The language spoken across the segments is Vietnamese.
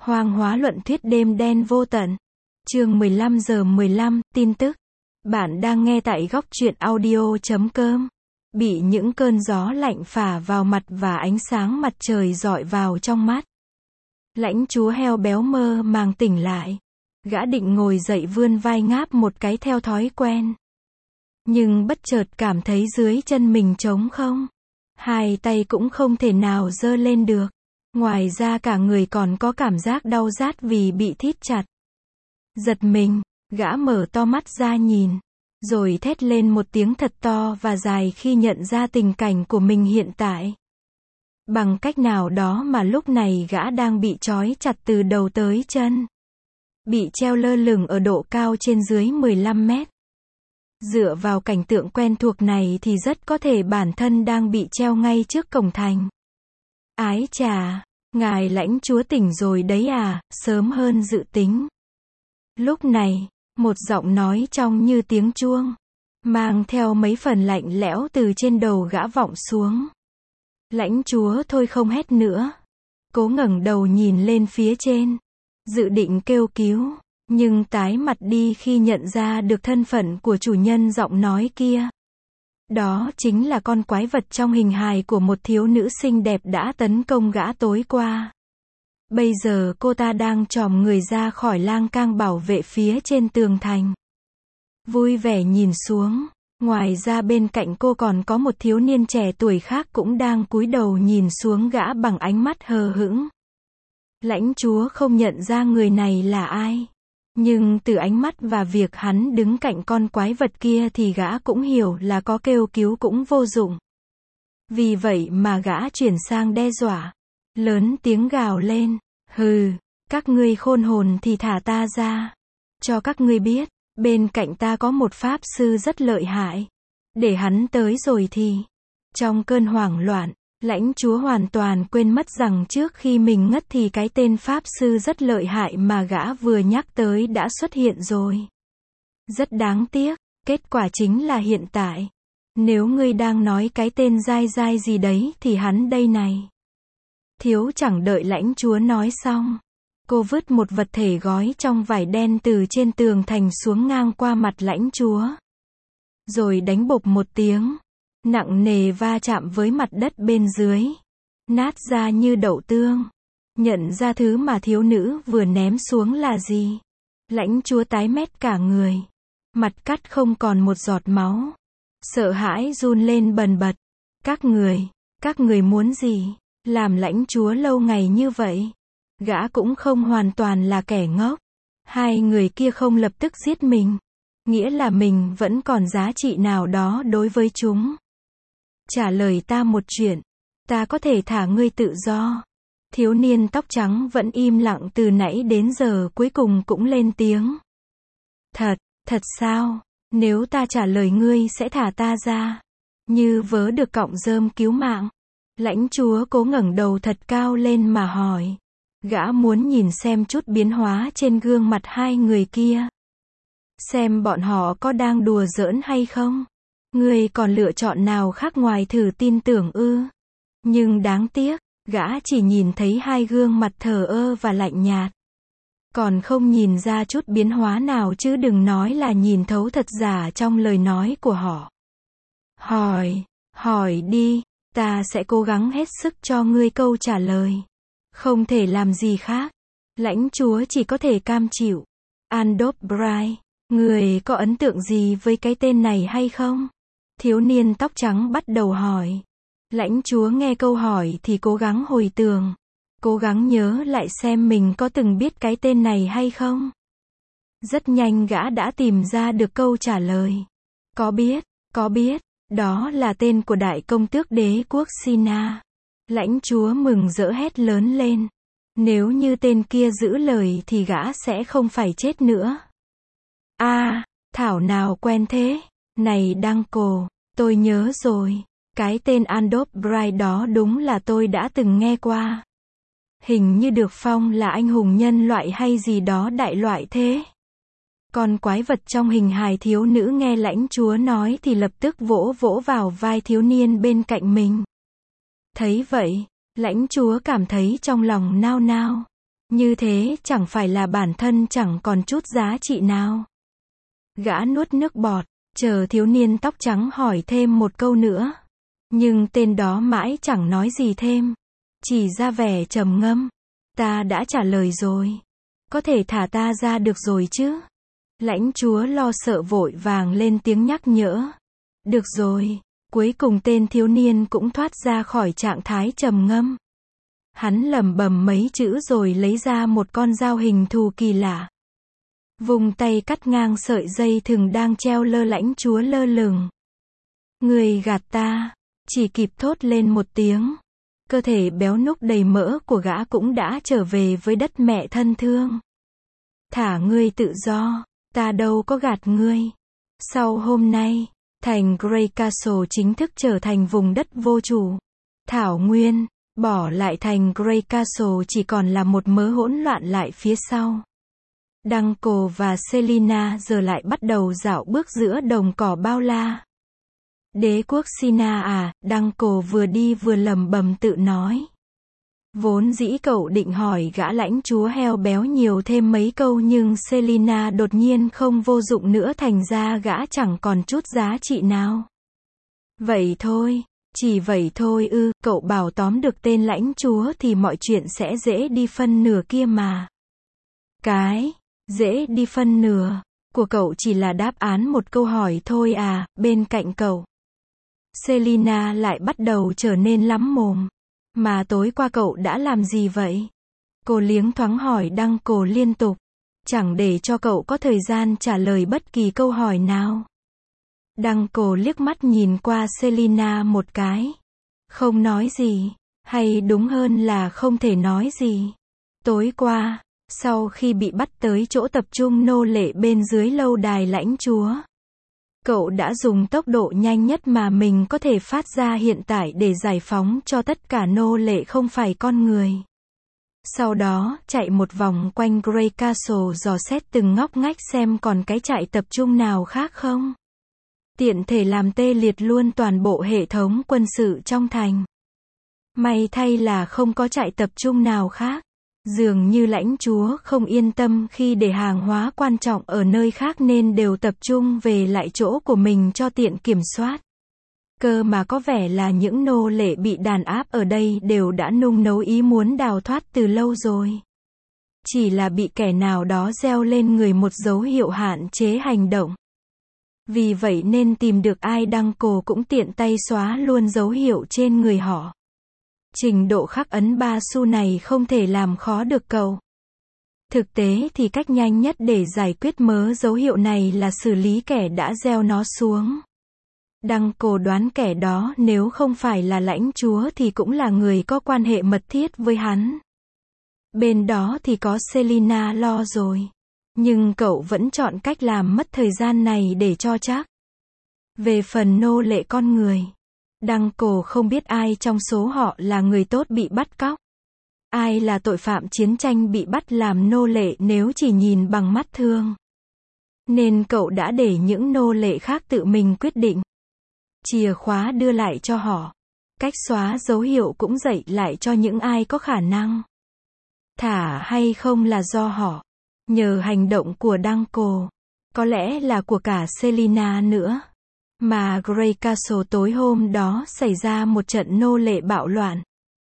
Hoang hóa luận thuyết đêm đen vô tận. Chương 15:15, tin tức. Bạn đang nghe tại góc truyện audio.com. Bị những cơn gió lạnh phả vào mặt và ánh sáng mặt trời rọi vào trong mắt. Lãnh chúa heo béo mơ màng tỉnh lại. Gã định ngồi dậy vươn vai ngáp một cái theo thói quen. Nhưng bất chợt cảm thấy dưới chân mình trống không. Hai tay cũng không thể nào giơ lên được. Ngoài ra cả người còn có cảm giác đau rát vì bị thít chặt. Giật mình, gã mở to mắt ra nhìn. Rồi thét lên một tiếng thật to và dài khi nhận ra tình cảnh của mình hiện tại. Bằng cách nào đó mà lúc này gã đang bị trói chặt từ đầu tới chân. Bị treo lơ lửng ở độ cao trên dưới 15 mét. Dựa vào cảnh tượng quen thuộc này thì rất có thể bản thân đang bị treo ngay trước cổng thành. Ái chà, ngài lãnh chúa tỉnh rồi đấy à, sớm hơn dự tính. Lúc này, một giọng nói trong như tiếng chuông, mang theo mấy phần lạnh lẽo từ trên đầu gã vọng xuống. Lãnh chúa thôi không hét nữa. Cố ngẩng đầu nhìn lên phía trên, dự định kêu cứu, nhưng tái mặt đi khi nhận ra được thân phận của chủ nhân giọng nói kia. Đó chính là con quái vật trong hình hài của một thiếu nữ xinh đẹp đã tấn công gã tối qua. Bây giờ cô ta đang chòm người ra khỏi lang cang bảo vệ phía trên tường thành. Vui vẻ nhìn xuống, ngoài ra bên cạnh cô còn có một thiếu niên trẻ tuổi khác cũng đang cúi đầu nhìn xuống gã bằng ánh mắt hờ hững. Lãnh chúa không nhận ra người này là ai. Nhưng từ ánh mắt và việc hắn đứng cạnh con quái vật kia thì gã cũng hiểu là có kêu cứu cũng vô dụng. Vì vậy mà gã chuyển sang đe dọa. Lớn tiếng gào lên. Hừ, các ngươi khôn hồn thì thả ta ra. Cho các ngươi biết, bên cạnh ta có một pháp sư rất lợi hại. Để hắn tới rồi thì. Trong cơn hoảng loạn, lãnh chúa hoàn toàn quên mất rằng trước khi mình ngất thì cái tên pháp sư rất lợi hại mà gã vừa nhắc tới đã xuất hiện rồi. Rất đáng tiếc, kết quả chính là hiện tại. Nếu ngươi đang nói cái tên dai dai gì đấy thì hắn đây này. Thiếu chẳng đợi lãnh chúa nói xong. Cô vứt một vật thể gói trong vải đen từ trên tường thành xuống ngang qua mặt lãnh chúa. Rồi đánh bộp một tiếng. Nặng nề va chạm với mặt đất bên dưới. Nát ra như đậu tương. Nhận ra thứ mà thiếu nữ vừa ném xuống là gì. Lãnh chúa tái mét cả người. Mặt cắt không còn một giọt máu. Sợ hãi run lên bần bật. Các người muốn gì? Làm lãnh chúa lâu ngày như vậy. Gã cũng không hoàn toàn là kẻ ngốc. Hai người kia không lập tức giết mình. Nghĩa là mình vẫn còn giá trị nào đó đối với chúng. Trả lời ta một chuyện. Ta có thể thả ngươi tự do. Thiếu niên tóc trắng vẫn im lặng từ nãy đến giờ cuối cùng cũng lên tiếng. Thật sao? Nếu ta trả lời ngươi sẽ thả ta ra. Như vớ được cọng rơm cứu mạng. Lãnh chúa cố ngẩng đầu thật cao lên mà hỏi. Gã muốn nhìn xem chút biến hóa trên gương mặt hai người kia. Xem bọn họ có đang đùa giỡn hay không. Ngươi còn lựa chọn nào khác ngoài thử tin tưởng ư? Nhưng đáng tiếc, gã chỉ nhìn thấy hai gương mặt thờ ơ và lạnh nhạt. Còn không nhìn ra chút biến hóa nào chứ đừng nói là nhìn thấu thật giả trong lời nói của họ. Hỏi đi, ta sẽ cố gắng hết sức cho ngươi câu trả lời. Không thể làm gì khác. Lãnh chúa chỉ có thể cam chịu. Andop Bright, người có ấn tượng gì với cái tên này hay không? Thiếu niên tóc trắng bắt đầu hỏi. Lãnh chúa nghe câu hỏi thì cố gắng hồi tưởng. Cố gắng nhớ lại xem mình có từng biết cái tên này hay không. Rất nhanh gã đã tìm ra được câu trả lời. Có biết, đó là tên của đại công tước đế quốc Sina. Lãnh chúa mừng rỡ hét lớn lên. Nếu như tên kia giữ lời thì gã sẽ không phải chết nữa. Thảo nào quen thế. Này Đăng Cổ, tôi nhớ rồi. Cái tên Andop Bright đó đúng là tôi đã từng nghe qua. Hình như được phong là anh hùng nhân loại hay gì đó đại loại thế. Con quái vật trong hình hài thiếu nữ nghe lãnh chúa nói thì lập tức vỗ vào vai thiếu niên bên cạnh mình. Thấy vậy, lãnh chúa cảm thấy trong lòng nao nao. Như thế chẳng phải là bản thân chẳng còn chút giá trị nào. Gã nuốt nước bọt, chờ thiếu niên tóc trắng hỏi thêm một câu nữa. Nhưng tên đó mãi chẳng nói gì thêm. Chỉ ra vẻ trầm ngâm. Ta đã trả lời rồi. Có thể thả ta ra được rồi chứ? Lãnh chúa lo sợ vội vàng lên tiếng nhắc nhở. Được rồi. Cuối cùng tên thiếu niên cũng thoát ra khỏi trạng thái trầm ngâm. Hắn lẩm bẩm mấy chữ rồi lấy ra một con dao hình thù kỳ lạ. Vùng tay cắt ngang sợi dây thừng đang treo lơ lãnh chúa lơ lửng. Người gạt ta, chỉ kịp thốt lên một tiếng. Cơ thể béo núc đầy mỡ của gã cũng đã trở về với đất mẹ thân thương. Thả ngươi tự do, ta đâu có gạt ngươi. Sau hôm nay, thành Grey Castle chính thức trở thành vùng đất vô chủ. Thảo Nguyên, bỏ lại thành Grey Castle chỉ còn là một mớ hỗn loạn lại phía sau. Duncan và Selina giờ lại bắt đầu dạo bước giữa đồng cỏ bao la. Đế quốc Sina à, Duncan vừa đi vừa lẩm bẩm tự nói. Vốn dĩ cậu định hỏi gã lãnh chúa heo béo nhiều thêm mấy câu nhưng Selina đột nhiên không vô dụng nữa thành ra gã chẳng còn chút giá trị nào. Vậy thôi, chỉ vậy thôi ư, cậu bảo tóm được tên lãnh chúa thì mọi chuyện sẽ dễ đi phân nửa kia mà. Cái dễ đi phân nửa của cậu chỉ là đáp án một câu hỏi thôi à, bên cạnh cậu. Selina lại bắt đầu trở nên lắm mồm. Mà tối qua cậu đã làm gì vậy? Cô liếng thoáng hỏi Duncan liên tục, chẳng để cho cậu có thời gian trả lời bất kỳ câu hỏi nào. Duncan liếc mắt nhìn qua Selina một cái. Không nói gì, hay đúng hơn là không thể nói gì. Tối qua, sau khi bị bắt tới chỗ tập trung nô lệ bên dưới lâu đài lãnh chúa, cậu đã dùng tốc độ nhanh nhất mà mình có thể phát ra hiện tại để giải phóng cho tất cả nô lệ không phải con người. Sau đó, chạy một vòng quanh Grey Castle dò xét từng ngóc ngách xem còn cái trại tập trung nào khác không. Tiện thể làm tê liệt luôn toàn bộ hệ thống quân sự trong thành. May thay là không có trại tập trung nào khác. Dường như lãnh chúa không yên tâm khi để hàng hóa quan trọng ở nơi khác nên đều tập trung về lại chỗ của mình cho tiện kiểm soát. Cơ mà có vẻ là những nô lệ bị đàn áp ở đây đều đã nung nấu ý muốn đào thoát từ lâu rồi. Chỉ là bị kẻ nào đó gieo lên người một dấu hiệu hạn chế hành động. Vì vậy nên tìm được ai Duncan cũng tiện tay xóa luôn dấu hiệu trên người họ. Trình độ khắc ấn 3 xu này không thể làm khó được cậu. Thực tế thì cách nhanh nhất để giải quyết mớ dấu hiệu này là xử lý kẻ đã gieo nó xuống. Duncan đoán kẻ đó nếu không phải là lãnh chúa thì cũng là người có quan hệ mật thiết với hắn. Bên đó thì có Selina lo rồi. Nhưng cậu vẫn chọn cách làm mất thời gian này để cho chắc. Về phần nô lệ con người, Duncan không biết ai trong số họ là người tốt bị bắt cóc. Ai là tội phạm chiến tranh bị bắt làm nô lệ nếu chỉ nhìn bằng mắt thường. Nên cậu đã để những nô lệ khác tự mình quyết định. Chìa khóa đưa lại cho họ. Cách xóa dấu hiệu cũng dạy lại cho những ai có khả năng. Thả hay không là do họ. Nhờ hành động của Duncan, có lẽ là của cả Selina nữa, mà Grey Castle tối hôm đó xảy ra một trận nô lệ bạo loạn.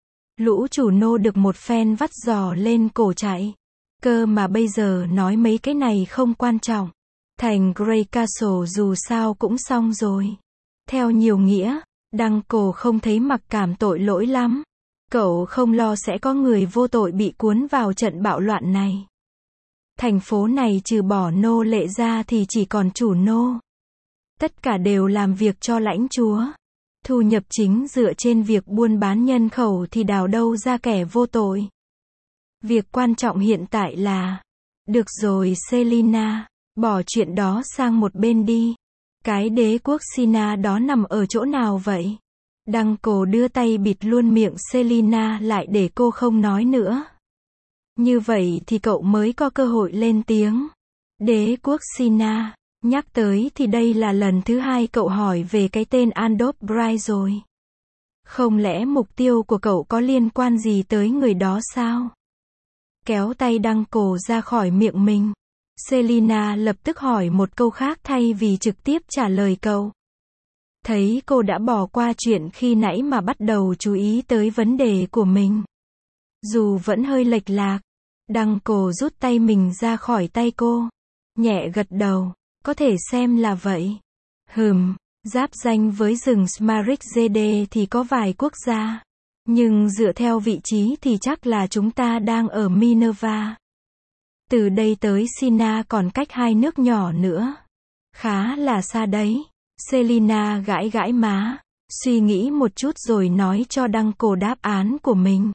Lũ chủ nô được một phen vắt giò lên cổ chạy. Cơ mà bây giờ nói mấy cái này không quan trọng. Thành Grey Castle dù sao cũng xong rồi. Theo nhiều nghĩa, Duncan không thấy mặc cảm tội lỗi lắm. Cậu không lo sẽ có người vô tội bị cuốn vào trận bạo loạn này. Thành phố này trừ bỏ nô lệ ra thì chỉ còn chủ nô. Tất cả đều làm việc cho lãnh chúa. Thu nhập chính dựa trên việc buôn bán nhân khẩu thì đào đâu ra kẻ vô tội. Việc quan trọng hiện tại là... Được rồi Selina, bỏ chuyện đó sang một bên đi. Cái đế quốc Sina đó nằm ở chỗ nào vậy? Duncan đưa tay bịt luôn miệng Selina lại để cô không nói nữa. Như vậy thì cậu mới có cơ hội lên tiếng. Đế quốc Sina, nhắc tới thì đây là lần thứ hai cậu hỏi về cái tên Adolf Bright rồi. Không lẽ mục tiêu của cậu có liên quan gì tới người đó sao? kéo tay Đăng Cổ ra khỏi miệng mình. Selina lập tức hỏi một câu khác thay vì trực tiếp trả lời cậu. Thấy cô đã bỏ qua chuyện khi nãy mà bắt đầu chú ý tới vấn đề của mình. Dù vẫn hơi lệch lạc, Đăng Cổ rút tay mình ra khỏi tay cô. Nhẹ gật đầu, có thể xem là vậy. Giáp ranh với rừng Smaragd thì có vài quốc gia. Nhưng dựa theo vị trí thì chắc là chúng ta đang ở Minerva. Từ đây tới Sina còn cách 2 nước nhỏ nữa. Khá là xa đấy. Selina gãi gãi má, suy nghĩ một chút rồi nói cho Đăng Cổ đáp án của mình.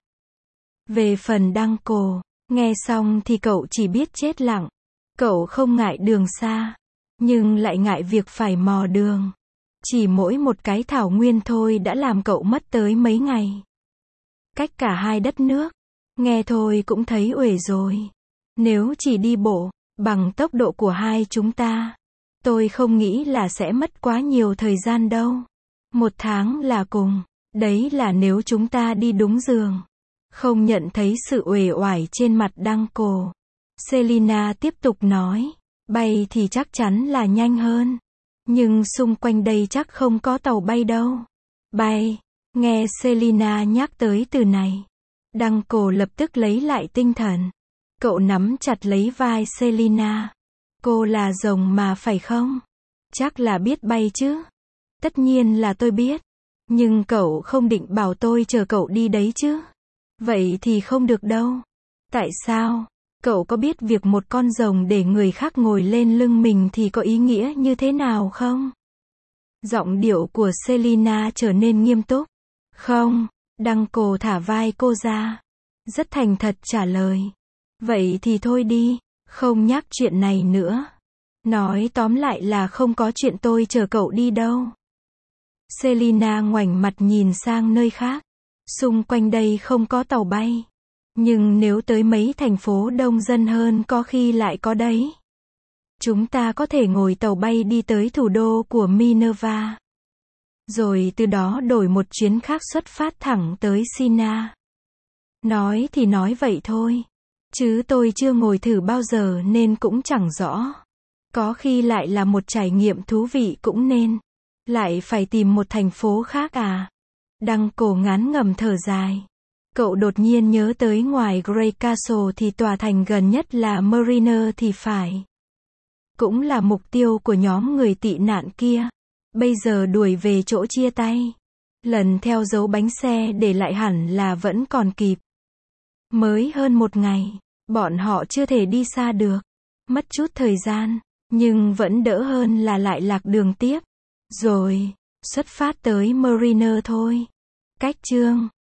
Về phần Đăng Cổ, nghe xong thì cậu chỉ biết chết lặng. Cậu không ngại đường xa, nhưng lại ngại việc phải mò đường. Chỉ mỗi một cái thảo nguyên thôi đã làm cậu mất tới mấy ngày. Cách cả 2 đất nước, nghe thôi cũng thấy uể rồi. Nếu chỉ đi bộ, bằng tốc độ của hai chúng ta, tôi không nghĩ là sẽ mất quá nhiều thời gian đâu. 1 tháng là cùng. Đấy là nếu chúng ta đi đúng giường. Không nhận thấy sự uể oải trên mặt Đăng Cổ. Selina tiếp tục nói. Bay thì chắc chắn là nhanh hơn. Nhưng xung quanh đây chắc không có tàu bay đâu. Bay. Nghe Selina nhắc tới từ này, Đăng Cổ lập tức lấy lại tinh thần. Cậu nắm chặt lấy vai Selina. Cô là rồng mà phải không? Chắc là biết bay chứ? Tất nhiên là tôi biết. Nhưng cậu không định bảo tôi chờ cậu đi đấy chứ? Vậy thì không được đâu. Tại sao? Cậu có biết việc một con rồng để người khác ngồi lên lưng mình thì có ý nghĩa như thế nào không? Giọng điệu của Selina trở nên nghiêm túc. Không, Đăng Cổ thả vai cô ra. Rất thành thật trả lời. Vậy thì thôi đi, không nhắc chuyện này nữa. Nói tóm lại là không có chuyện tôi chờ cậu đi đâu. Selina ngoảnh mặt nhìn sang nơi khác. Xung quanh đây không có tàu bay. Nhưng nếu tới mấy thành phố đông dân hơn có khi lại có đấy. Chúng ta có thể ngồi tàu bay đi tới thủ đô của Minerva. Rồi từ đó đổi một chuyến khác xuất phát thẳng tới Sina. Nói thì nói vậy thôi. Chứ tôi chưa ngồi thử bao giờ nên cũng chẳng rõ. Có khi lại là một trải nghiệm thú vị cũng nên. Lại phải tìm một thành phố khác à? Đăng Cổ ngán ngẩm thở dài. Cậu đột nhiên nhớ tới ngoài Grey Castle thì tòa thành gần nhất là Mariner thì phải. Cũng là mục tiêu của nhóm người tị nạn kia. Bây giờ đuổi về chỗ chia tay. Lần theo dấu bánh xe để lại hẳn là vẫn còn kịp. Mới hơn 1 ngày, bọn họ chưa thể đi xa được. Mất chút thời gian, nhưng vẫn đỡ hơn là lại lạc đường tiếp. Rồi, xuất phát tới Mariner thôi. Cách chương